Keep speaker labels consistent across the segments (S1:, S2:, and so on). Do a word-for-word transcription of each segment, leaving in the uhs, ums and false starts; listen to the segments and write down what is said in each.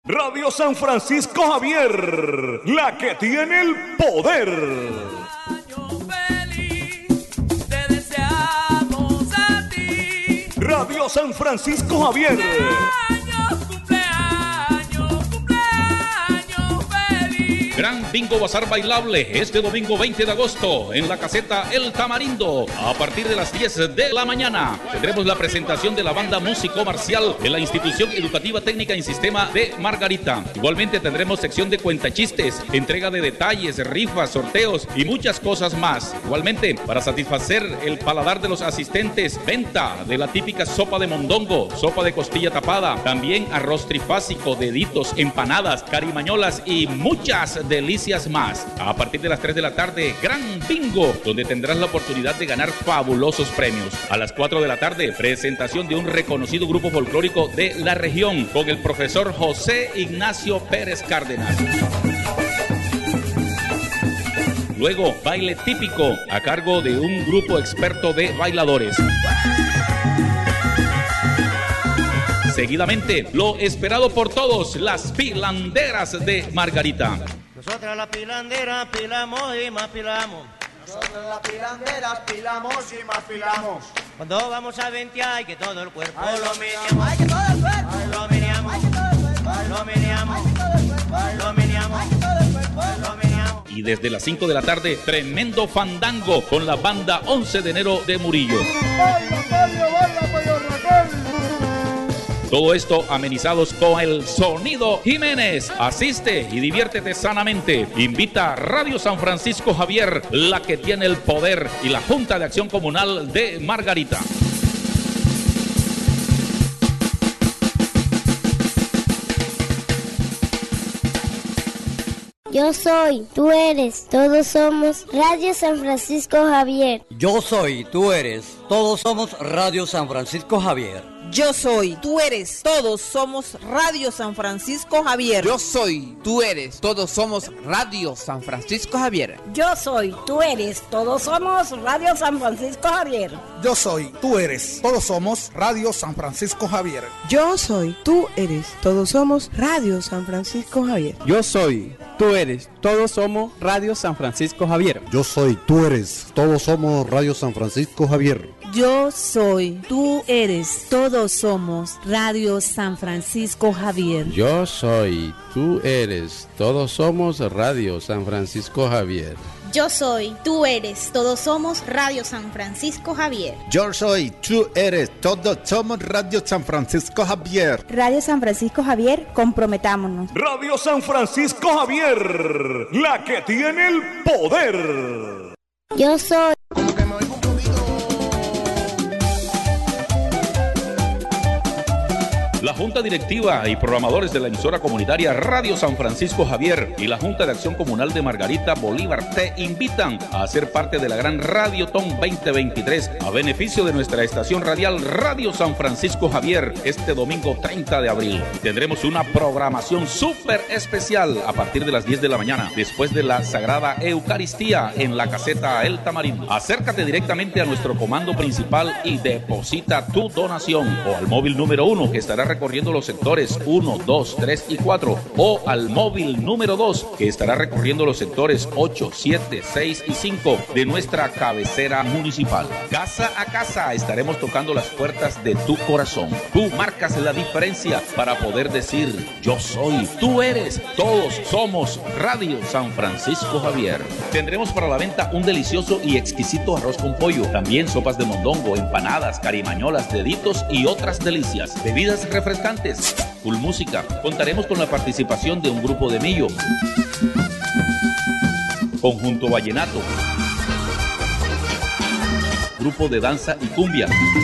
S1: Radio San Francisco Javier, la que tiene el poder.
S2: Año feliz, te deseamos a ti.
S1: Radio San Francisco Javier.
S2: Cumpleaños, cumpleaños, cumpleaños feliz.
S3: Gran Bingo Bazar Bailable este domingo veinte de agosto en la caseta El Tamarindo a partir de las diez de la mañana. Tendremos la presentación de la banda Músico Marcial en la Institución Educativa Técnica en Sistema de Margarita. Igualmente tendremos sección de cuentachistes, entrega de detalles, rifas, sorteos y muchas cosas más. Igualmente, para satisfacer el paladar de los asistentes, venta de la típica sopa de mondongo, sopa de costilla tapada, también arroz trifásico, deditos, empanadas, carimañolas y muchas delicias más. A partir de las tres de la tarde, Gran Bingo, donde tendrás la oportunidad de ganar fabulosos premios. A las cuatro de la tarde, presentación de un reconocido grupo folclórico de la región con el profesor José Ignacio Pérez Cárdenas. Luego, baile típico a cargo de un grupo experto de bailadores. Seguidamente, lo esperado por todos, las pilanderas de Margarita.
S4: Nosotras las pilanderas pilamos y más pilamos.
S5: Nosotros las pilanderas pilamos y más pilamos.
S4: Cuando vamos a ventear, que todo el cuerpo
S5: Ay,
S4: lo meneamos.
S5: Ay, que todo el cuerpo.
S4: Ay, lo meneamos.
S5: Ay, que todo el cuerpo.
S4: Ay, lo meneamos.
S5: Ay, que todo el cuerpo.
S4: Ay, lo meneamos.
S5: Ay, que todo el cuerpo.
S4: Ay, lo meneamos.
S3: Y desde las cinco de la tarde, tremendo fandango con la banda once de enero de Murillo.
S5: Baila, baila, baila, baila, Raquel.
S3: Todo esto amenizados con el Sonido Jiménez. Asiste y diviértete sanamente. Invita Radio San Francisco Javier, la que tiene el poder, y la Junta de Acción Comunal de Margarita.
S6: Yo soy, tú eres, todos somos Radio San Francisco Javier.
S7: Yo soy, tú eres, todos somos Radio San Francisco Javier.
S8: Yo soy, tú eres, todos somos Radio San Francisco Javier.
S9: Yo soy, tú eres, todos somos Radio San Francisco Javier.
S10: Yo soy, tú eres, todos somos Radio San Francisco Javier.
S11: Yo soy, tú eres, todos somos Radio San Francisco Javier.
S12: Yo soy, tú eres, todos somos Radio San Francisco Javier.
S13: Yo soy, tú eres, todos somos Radio San Francisco Javier.
S14: Yo soy, tú eres, todos somos Radio San Francisco Javier.
S15: Yo soy, tú eres, todos somos Radio San Francisco Javier.
S16: Yo soy, tú eres, todos somos Radio San Francisco Javier.
S17: Yo soy, tú eres, todos somos Radio San Francisco Javier.
S18: Yo soy, tú eres, todos somos Radio San Francisco Javier.
S19: Radio San Francisco Javier, comprometámonos.
S1: Radio San Francisco Javier, la que tiene el poder.
S6: Yo soy.
S3: La Junta Directiva y Programadores de la emisora comunitaria Radio San Francisco Javier y la Junta de Acción Comunal de Margarita Bolívar te invitan a ser parte de la gran Radiotón veinte veintitrés a beneficio de nuestra estación radial Radio San Francisco Javier este domingo treinta de abril. Tendremos una programación súper especial a partir de las diez de la mañana, después de la Sagrada Eucaristía en la caseta El Tamarindo. Acércate directamente a nuestro comando principal y deposita tu donación o al móvil número uno que estará recorriendo los sectores uno, dos, tres y cuatro o al móvil número dos que estará recorriendo los sectores ocho, siete, seis y cinco de nuestra cabecera municipal. Casa a casa estaremos tocando las puertas de tu corazón. Tú marcas la diferencia para poder decir yo soy, tú eres, todos somos Radio San Francisco Javier. Tendremos para la venta un delicioso y exquisito arroz con pollo, también sopas de mondongo, empanadas, carimañolas, deditos y otras delicias. Bebidas refrescantes, full música. Contaremos con la participación de un grupo de millo, conjunto vallenato, grupo de danza y cumbia,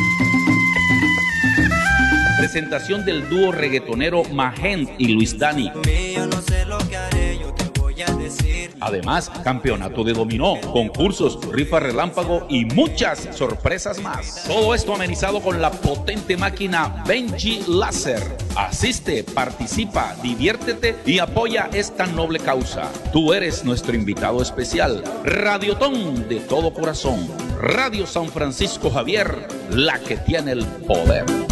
S3: presentación del dúo reggaetonero Magent y Luis Dani.
S4: Yo no sé lo que haré, yo te voy a decir.
S3: Además, campeonato de dominó, concursos, rifa relámpago y muchas sorpresas más. Todo esto amenizado con la potente máquina Benji Láser. Asiste, participa, diviértete y apoya esta noble causa. Tú eres nuestro invitado especial. Radiotón de todo corazón. Radio San Francisco Javier, la que tiene el poder.